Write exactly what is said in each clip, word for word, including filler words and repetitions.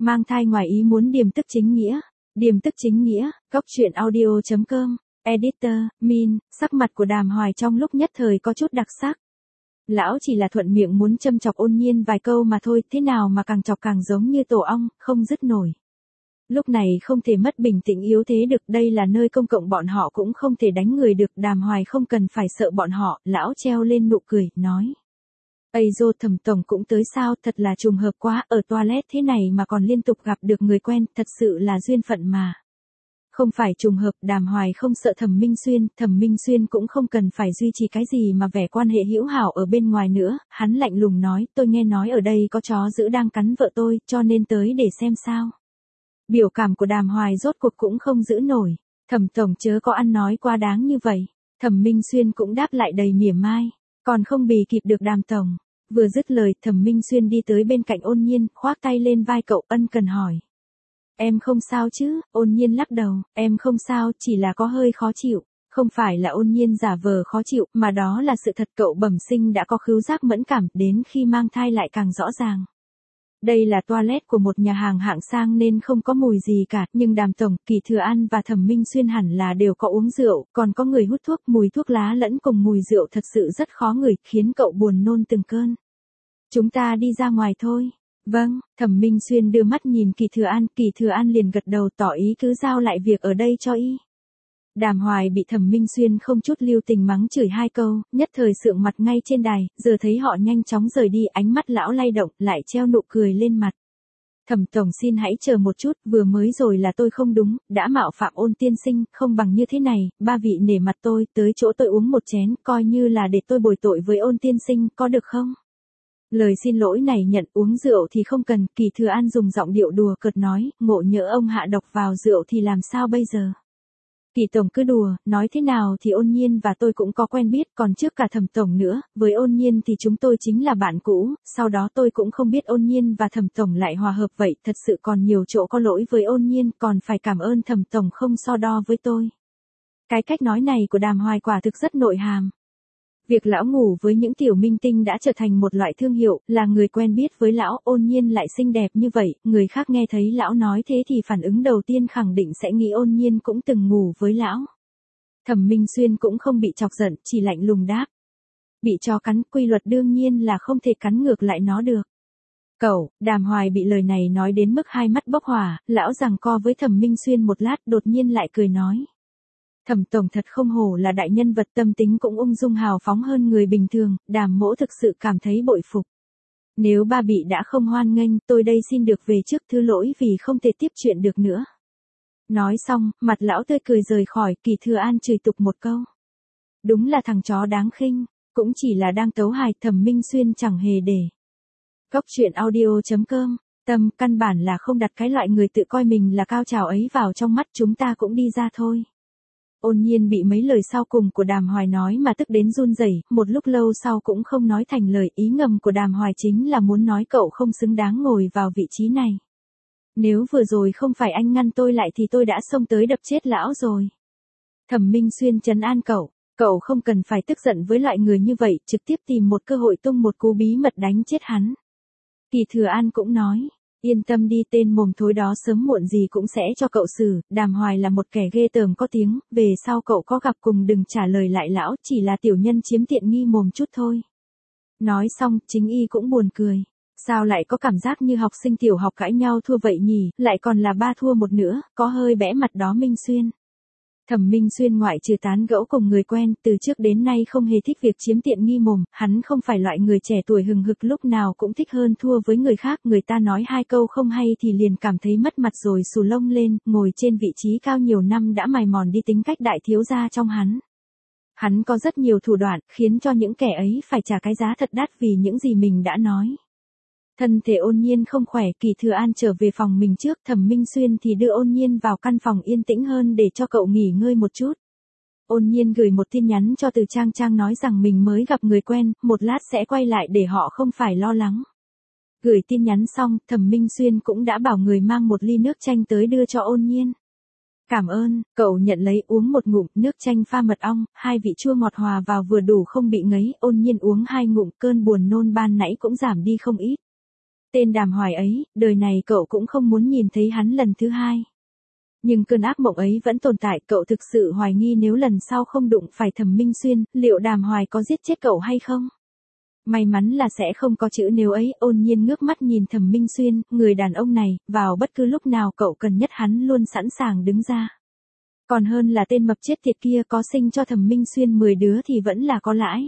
Mang thai ngoài ý muốn điềm tức chính nghĩa. Điềm tức chính nghĩa, góc truyện audio chấm com, editor, Min, sắc mặt của Đàm Hoài trong lúc nhất thời có chút đặc sắc. Lão chỉ là thuận miệng muốn châm chọc Ôn Nhiên vài câu mà thôi, thế nào mà càng chọc càng giống như tổ ong, không dứt nổi. Lúc này không thể mất bình tĩnh yếu thế được, đây là nơi công cộng, bọn họ cũng không thể đánh người được. Đàm Hoài không cần phải sợ bọn họ, lão treo lên nụ cười, nói. Ây dô, Thẩm tổng cũng tới sao, thật là trùng hợp quá, ở toilet thế này mà còn liên tục gặp được người quen, thật sự là duyên phận mà. Không phải trùng hợp, Đàm Hoài không sợ Thẩm Minh Xuyên, Thẩm Minh Xuyên cũng không cần phải duy trì cái gì mà vẻ quan hệ hữu hảo ở bên ngoài nữa, hắn lạnh lùng nói, tôi nghe nói ở đây có chó dữ đang cắn vợ tôi, cho nên tới để xem sao. Biểu cảm của Đàm Hoài rốt cuộc cũng không giữ nổi, Thẩm tổng chớ có ăn nói quá đáng như vậy. Thẩm Minh Xuyên cũng đáp lại đầy mỉa mai, còn không bì kịp được Đàm tổng. Vừa dứt lời, Thẩm Minh Xuyên đi tới bên cạnh Ôn Nhiên, khoác tay lên vai cậu, ân cần hỏi. Em không sao chứ? Ôn Nhiên lắc đầu, em không sao, chỉ là có hơi khó chịu. Không phải là Ôn Nhiên giả vờ khó chịu, mà đó là sự thật, cậu bẩm sinh đã có khứu giác mẫn cảm, đến khi mang thai lại càng rõ ràng. Đây là toilet của một nhà hàng hạng sang nên không có mùi gì cả, nhưng Đàm tổng, Kỳ Thừa An và Thẩm Minh Xuyên hẳn là đều có uống rượu, còn có người hút thuốc, mùi thuốc lá lẫn cùng mùi rượu thật sự rất khó ngửi, khiến cậu buồn nôn từng cơn. Chúng ta đi ra ngoài thôi. Vâng, Thẩm Minh Xuyên đưa mắt nhìn Kỳ Thừa An, Kỳ Thừa An liền gật đầu tỏ ý cứ giao lại việc ở đây cho y. Đàm Hoài bị Thẩm Minh Xuyên không chút lưu tình mắng chửi hai câu, nhất thời sượng mặt ngay trên đài, giờ thấy họ nhanh chóng rời đi, ánh mắt lão lay động, lại treo nụ cười lên mặt. Thẩm tổng xin hãy chờ một chút, vừa mới rồi là tôi không đúng, đã mạo phạm Ôn tiên sinh, không bằng như thế này, ba vị nể mặt tôi, tới chỗ tôi uống một chén, coi như là để tôi bồi tội với Ôn tiên sinh, có được không? Lời xin lỗi này nhận, uống rượu thì không cần, Kỳ Thừa An dùng giọng điệu đùa cợt nói, ngộ nhỡ ông hạ độc vào rượu thì làm sao bây giờ? Kỳ tổng cứ đùa, nói thế nào thì Ôn Nhiên và tôi cũng có quen biết, còn trước cả Thẩm tổng nữa, với Ôn Nhiên thì chúng tôi chính là bạn cũ, sau đó tôi cũng không biết Ôn Nhiên và Thẩm tổng lại hòa hợp vậy, thật sự còn nhiều chỗ có lỗi với Ôn Nhiên, còn phải cảm ơn Thẩm tổng không so đo với tôi. Cái cách nói này của Đàm Hoài quả thực rất nội hàm. Việc lão ngủ với những tiểu minh tinh đã trở thành một loại thương hiệu, là người quen biết với lão. Ôn Nhiên lại xinh đẹp như vậy, người khác nghe thấy lão nói thế thì phản ứng đầu tiên khẳng định sẽ nghĩ Ôn Nhiên cũng từng ngủ với lão. Thẩm Minh Xuyên cũng không bị chọc giận, chỉ lạnh lùng đáp. Bị chó cắn, quy luật đương nhiên là không thể cắn ngược lại nó được. Cậu, Đàm Hoài bị lời này nói đến mức hai mắt bốc hỏa, lão giằng co với Thẩm Minh Xuyên một lát, đột nhiên lại cười nói. Thẩm tổng thật không hổ là đại nhân vật, tâm tính cũng ung dung hào phóng hơn người bình thường, Đàm mỗ thực sự cảm thấy bội phục. Nếu ba bị đã không hoan nghênh, tôi đây xin được về trước, thứ lỗi vì không thể tiếp chuyện được nữa. Nói xong, mặt lão tươi cười rời khỏi, Kỳ Thừa An chửi tục một câu. Đúng là thằng chó đáng khinh, cũng chỉ là đang tấu hài, Thẩm Minh Xuyên chẳng hề để. Góc truyện audio chấm com, tâm, căn bản là không đặt cái loại người tự coi mình là cao trào ấy vào trong mắt, chúng ta cũng đi ra thôi. Ôn Nhiên bị mấy lời sau cùng của Đàm Hoài nói mà tức đến run rẩy, một lúc lâu sau cũng không nói thành lời, ý ngầm của Đàm Hoài chính là muốn nói cậu không xứng đáng ngồi vào vị trí này. Nếu vừa rồi không phải anh ngăn tôi lại thì tôi đã xông tới đập chết lão rồi. Thẩm Minh Xuyên trấn an cậu, cậu không cần phải tức giận với loại người như vậy, trực tiếp tìm một cơ hội tung một cú bí mật đánh chết hắn. Kỳ Thừa An cũng nói. Yên tâm đi, tên mồm thối đó sớm muộn gì cũng sẽ cho cậu xử, Đàm Hoài là một kẻ ghê tởm có tiếng, về sau cậu có gặp cùng đừng trả lời lại lão, chỉ là tiểu nhân chiếm tiện nghi mồm chút thôi. Nói xong, chính y cũng buồn cười. Sao lại có cảm giác như học sinh tiểu học cãi nhau thua vậy nhỉ, lại còn là ba thua một nữa, có hơi bẽ mặt đó Minh Xuyên. Thẩm Minh Xuyên ngoại trừ tán gẫu cùng người quen, từ trước đến nay không hề thích việc chiếm tiện nghi mồm, hắn không phải loại người trẻ tuổi hừng hực lúc nào cũng thích hơn thua với người khác, người ta nói hai câu không hay thì liền cảm thấy mất mặt rồi xù lông lên, ngồi trên vị trí cao nhiều năm đã mài mòn đi tính cách đại thiếu gia trong hắn. Hắn có rất nhiều thủ đoạn, khiến cho những kẻ ấy phải trả cái giá thật đắt vì những gì mình đã nói. Thân thể Ôn Nhiên không khỏe, Kỳ Thừa An trở về phòng mình trước, Thẩm Minh Xuyên thì đưa Ôn Nhiên vào căn phòng yên tĩnh hơn để cho cậu nghỉ ngơi một chút. Ôn Nhiên gửi một tin nhắn cho Từ Trang Trang nói rằng mình mới gặp người quen, một lát sẽ quay lại để họ không phải lo lắng. Gửi tin nhắn xong, Thẩm Minh Xuyên cũng đã bảo người mang một ly nước chanh tới đưa cho Ôn Nhiên. Cảm ơn, cậu nhận lấy uống một ngụm, nước chanh pha mật ong, hai vị chua ngọt hòa vào vừa đủ không bị ngấy, Ôn Nhiên uống hai ngụm, cơn buồn nôn ban nãy cũng giảm đi không ít. Tên Đàm Hoài ấy, đời này cậu cũng không muốn nhìn thấy hắn lần thứ hai. Nhưng cơn ác mộng ấy vẫn tồn tại, cậu thực sự hoài nghi nếu lần sau không đụng phải Thẩm Minh Xuyên, liệu Đàm Hoài có giết chết cậu hay không? May mắn là sẽ không có chữ nếu ấy. Ôn Nhiên ngước mắt nhìn Thẩm Minh Xuyên, người đàn ông này, vào bất cứ lúc nào cậu cần nhất hắn luôn sẵn sàng đứng ra. Còn hơn là tên mập chết tiệt kia, có sinh cho Thẩm Minh Xuyên mười đứa thì vẫn là có lãi.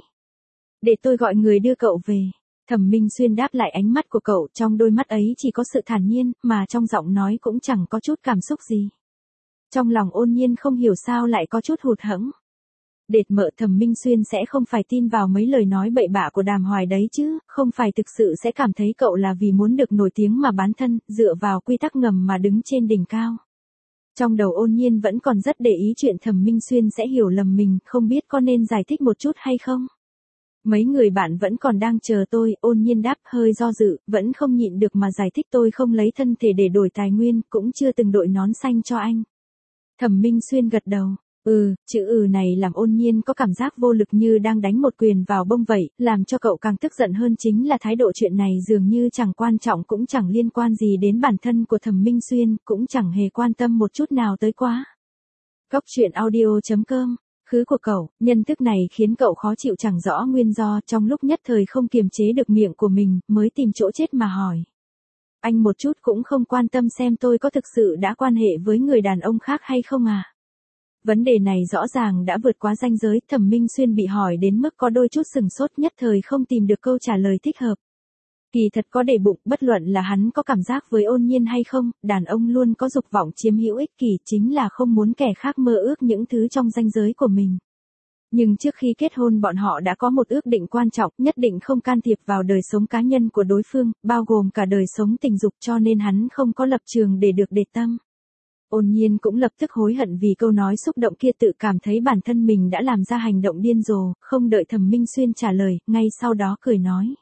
Để tôi gọi người đưa cậu về. Thẩm Minh Xuyên đáp lại ánh mắt của cậu, trong đôi mắt ấy chỉ có sự thản nhiên, mà trong giọng nói cũng chẳng có chút cảm xúc gì. Trong lòng Ôn Nhiên không hiểu sao lại có chút hụt hẫng. Đệt mợ, Thẩm Minh Xuyên sẽ không phải tin vào mấy lời nói bậy bạ của Đàm Hoài đấy chứ, không phải thực sự sẽ cảm thấy cậu là vì muốn được nổi tiếng mà bán thân, dựa vào quy tắc ngầm mà đứng trên đỉnh cao. Trong đầu Ôn Nhiên vẫn còn rất để ý chuyện Thẩm Minh Xuyên sẽ hiểu lầm mình, không biết có nên giải thích một chút hay không. Mấy người bạn vẫn còn đang chờ tôi. Ôn Nhiên đáp, hơi do dự, vẫn không nhịn được mà giải thích, tôi không lấy thân thể để đổi tài nguyên, cũng chưa từng đội nón xanh cho anh. Thẩm Minh Xuyên gật đầu. Ừ, chữ ừ này làm Ôn Nhiên có cảm giác vô lực như đang đánh một quyền vào bông vậy, làm cho cậu càng tức giận hơn chính là thái độ chuyện này dường như chẳng quan trọng, cũng chẳng liên quan gì đến bản thân của Thẩm Minh Xuyên, cũng chẳng hề quan tâm một chút nào tới quá. Góc truyện audio chấm com. Khứ của cậu, nhân thức này khiến cậu khó chịu chẳng rõ nguyên do, trong lúc nhất thời không kiềm chế được miệng của mình, mới tìm chỗ chết mà hỏi. Anh một chút cũng không quan tâm xem tôi có thực sự đã quan hệ với người đàn ông khác hay không à? Vấn đề này rõ ràng đã vượt quá ranh giới. Thẩm Minh Xuyên bị hỏi đến mức có đôi chút sừng sốt, nhất thời không tìm được câu trả lời thích hợp. Kỳ thật có để bụng, bất luận là hắn có cảm giác với Ôn Nhiên hay không, đàn ông luôn có dục vọng chiếm hữu ích kỷ, chính là không muốn kẻ khác mơ ước những thứ trong ranh giới của mình. Nhưng trước khi kết hôn bọn họ đã có một ước định quan trọng, nhất định không can thiệp vào đời sống cá nhân của đối phương, bao gồm cả đời sống tình dục, cho nên hắn không có lập trường để được để tâm. Ôn Nhiên cũng lập tức hối hận vì câu nói xúc động kia, tự cảm thấy bản thân mình đã làm ra hành động điên rồ, không đợi Thẩm Minh Xuyên trả lời, ngay sau đó cười nói.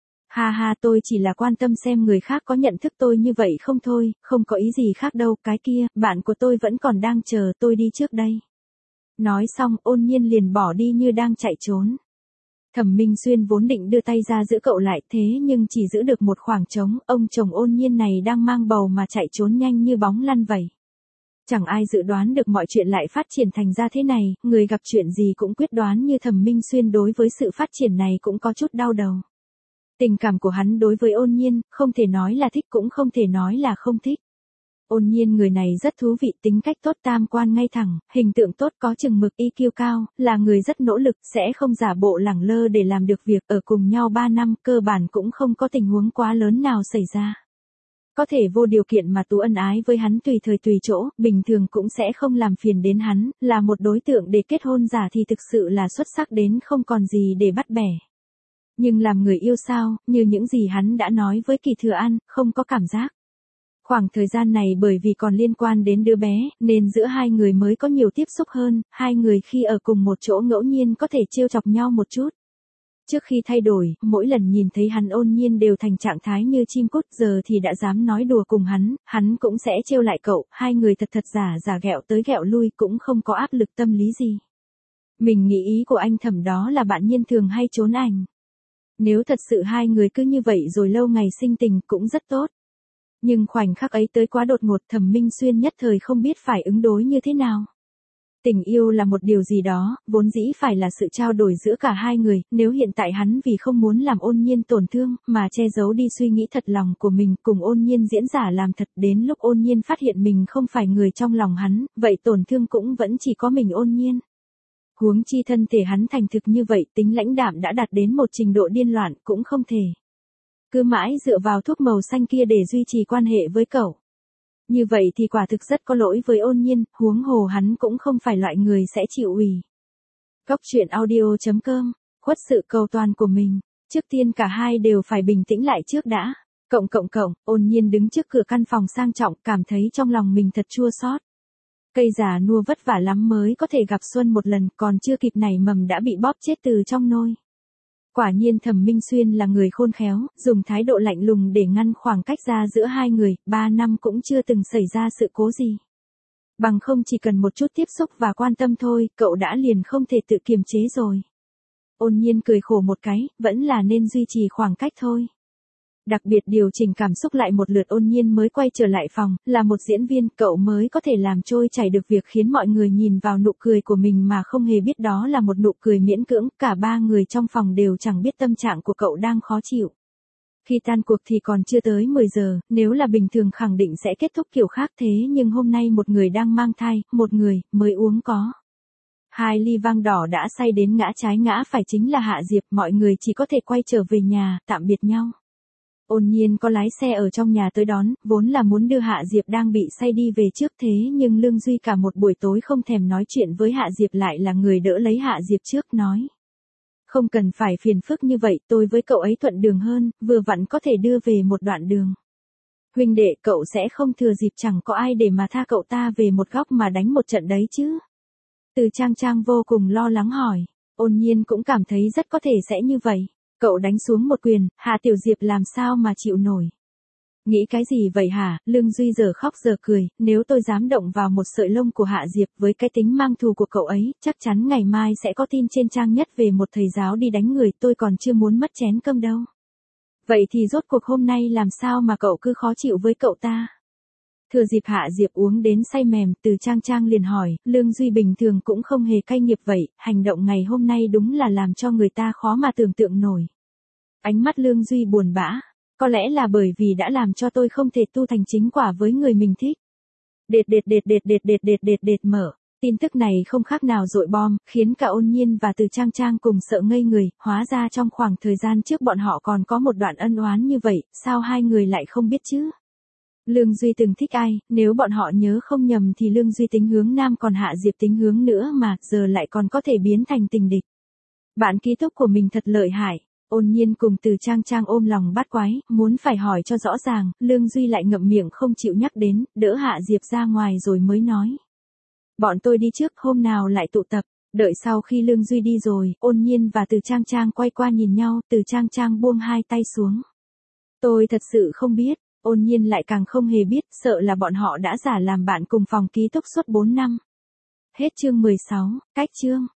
Ha ha, tôi chỉ là quan tâm xem người khác có nhận thức tôi như vậy không thôi, không có ý gì khác đâu, cái kia, bạn của tôi vẫn còn đang chờ, tôi đi trước đây. Nói xong, Ôn Nhiên liền bỏ đi như đang chạy trốn. Thẩm Minh Xuyên vốn định đưa tay ra giữ cậu lại, thế nhưng chỉ giữ được một khoảng trống, ông chồng Ôn Nhiên này đang mang bầu mà chạy trốn nhanh như bóng lăn vậy. Chẳng ai dự đoán được mọi chuyện lại phát triển thành ra thế này, người gặp chuyện gì cũng quyết đoán như Thẩm Minh Xuyên đối với sự phát triển này cũng có chút đau đầu. Tình cảm của hắn đối với Ôn Nhiên, không thể nói là thích cũng không thể nói là không thích. Ôn Nhiên người này rất thú vị, tính cách tốt, tam quan ngay thẳng, hình tượng tốt, có chừng mực, i kiu cao, là người rất nỗ lực, sẽ không giả bộ lẳng lơ để làm được việc. Ở cùng nhau ba năm, cơ bản cũng không có tình huống quá lớn nào xảy ra. Có thể vô điều kiện mà Tú ân ái với hắn tùy thời tùy chỗ, bình thường cũng sẽ không làm phiền đến hắn, là một đối tượng để kết hôn giả thì thực sự là xuất sắc đến không còn gì để bắt bẻ. Nhưng làm người yêu sao, như những gì hắn đã nói với Kỳ Thừa An, không có cảm giác. Khoảng thời gian này bởi vì còn liên quan đến đứa bé, nên giữa hai người mới có nhiều tiếp xúc hơn, hai người khi ở cùng một chỗ ngẫu nhiên có thể trêu chọc nhau một chút. Trước khi thay đổi, mỗi lần nhìn thấy hắn Ôn Nhiên đều thành trạng thái như chim cút, giờ thì đã dám nói đùa cùng hắn, hắn cũng sẽ trêu lại cậu, hai người thật thật giả giả ghẹo tới ghẹo lui, cũng không có áp lực tâm lý gì. Mình nghĩ ý của anh Thẩm đó là bạn Nhiên thường hay trốn ảnh. Nếu thật sự hai người cứ như vậy rồi lâu ngày sinh tình cũng rất tốt. Nhưng khoảnh khắc ấy tới quá đột ngột, Thẩm Minh Xuyên nhất thời không biết phải ứng đối như thế nào. Tình yêu là một điều gì đó, vốn dĩ phải là sự trao đổi giữa cả hai người, nếu hiện tại hắn vì không muốn làm Ôn Nhiên tổn thương, mà che giấu đi suy nghĩ thật lòng của mình, cùng Ôn Nhiên diễn giả làm thật, đến lúc Ôn Nhiên phát hiện mình không phải người trong lòng hắn, vậy tổn thương cũng vẫn chỉ có mình Ôn Nhiên. Huống chi thân thể hắn thành thực như vậy, tính lãnh đạm đã đạt đến một trình độ điên loạn, cũng không thể cứ mãi dựa vào thuốc màu xanh kia để duy trì quan hệ với cậu. Như vậy thì quả thực rất có lỗi với Ôn Nhiên, huống hồ hắn cũng không phải loại người sẽ chịu ủy. Góc truyện audio chấm com, khuất sự cầu toàn của mình. Trước tiên cả hai đều phải bình tĩnh lại trước đã. Cộng cộng cộng, Ôn Nhiên đứng trước cửa căn phòng sang trọng, cảm thấy trong lòng mình thật chua xót. Cây già nua vất vả lắm mới có thể gặp xuân một lần, còn chưa kịp nảy mầm đã bị bóp chết từ trong nôi. Quả nhiên Thẩm Minh Xuyên là người khôn khéo, dùng thái độ lạnh lùng để ngăn khoảng cách ra giữa hai người, ba năm cũng chưa từng xảy ra sự cố gì. Bằng không chỉ cần một chút tiếp xúc và quan tâm thôi, cậu đã liền không thể tự kiềm chế rồi. Ôn Nhiên cười khổ một cái, vẫn là nên duy trì khoảng cách thôi. Đặc biệt điều chỉnh cảm xúc lại một lượt Ôn Nhiên mới quay trở lại phòng, là một diễn viên, cậu mới có thể làm trôi chảy được việc khiến mọi người nhìn vào nụ cười của mình mà không hề biết đó là một nụ cười miễn cưỡng, cả ba người trong phòng đều chẳng biết tâm trạng của cậu đang khó chịu. Khi tan cuộc thì còn chưa tới mười giờ, nếu là bình thường khẳng định sẽ kết thúc kiểu khác thế nhưng hôm nay một người đang mang thai, một người, mới uống có hai ly vang đỏ đã say đến ngã trái ngã phải chính là Hạ Diệp, mọi người chỉ có thể quay trở về nhà, tạm biệt nhau. Ôn Nhiên có lái xe ở trong nhà tới đón, vốn là muốn đưa Hạ Diệp đang bị say đi về trước thế nhưng Lương Duy cả một buổi tối không thèm nói chuyện với Hạ Diệp lại là người đỡ lấy Hạ Diệp trước nói. Không cần phải phiền phức như vậy, tôi với cậu ấy thuận đường hơn, vừa vặn có thể đưa về một đoạn đường. Huynh đệ, cậu sẽ không thừa dịp chẳng có ai để mà tha cậu ta về một góc mà đánh một trận đấy chứ? Từ Trang Trang vô cùng lo lắng hỏi, Ôn Nhiên cũng cảm thấy rất có thể sẽ như vậy. Cậu đánh xuống một quyền, Hạ Tiểu Diệp làm sao mà chịu nổi. Nghĩ cái gì vậy hả? Lương Duy giờ khóc giờ cười, nếu tôi dám động vào một sợi lông của Hạ Diệp với cái tính mang thù của cậu ấy, chắc chắn ngày mai sẽ có tin trên trang nhất về một thầy giáo đi đánh người, tôi còn chưa muốn mất chén cơm đâu. Vậy thì rốt cuộc hôm nay làm sao mà cậu cứ khó chịu với cậu ta? Thừa dịp Hạ Diệp uống đến say mềm, Từ Trang Trang liền hỏi, Lương Duy bình thường cũng không hề cay nghiệt vậy, hành động ngày hôm nay đúng là làm cho người ta khó mà tưởng tượng nổi. Ánh mắt Lương Duy buồn bã, có lẽ là bởi vì đã làm cho tôi không thể tu thành chính quả với người mình thích. Đệt đệt đệt đệt đệt đệt đệt đệt đệt mở. Tin tức này không khác nào dội bom, khiến cả Ôn Nhiên và Từ Trang Trang cùng sợ ngây người, hóa ra trong khoảng thời gian trước bọn họ còn có một đoạn ân oán như vậy, sao hai người lại không biết chứ? Lương Duy từng thích ai, nếu bọn họ nhớ không nhầm thì Lương Duy tính hướng nam còn Hạ Diệp tính hướng nữa mà, giờ lại còn có thể biến thành tình địch. Bạn ký túc của mình thật lợi hại. Ôn Nhiên cùng Từ Trang Trang ôm lòng bát quái, muốn phải hỏi cho rõ ràng, Lương Duy lại ngậm miệng không chịu nhắc đến, đỡ Hạ Diệp ra ngoài rồi mới nói. Bọn tôi đi trước, hôm nào lại tụ tập. Đợi sau khi Lương Duy đi rồi, Ôn Nhiên và Từ Trang Trang quay qua nhìn nhau, Từ Trang Trang buông hai tay xuống. Tôi thật sự không biết. Ôn Nhiên lại càng không hề biết, sợ là bọn họ đã giả làm bạn cùng phòng ký túc suốt bốn năm. Hết chương mười sáu, cách chương.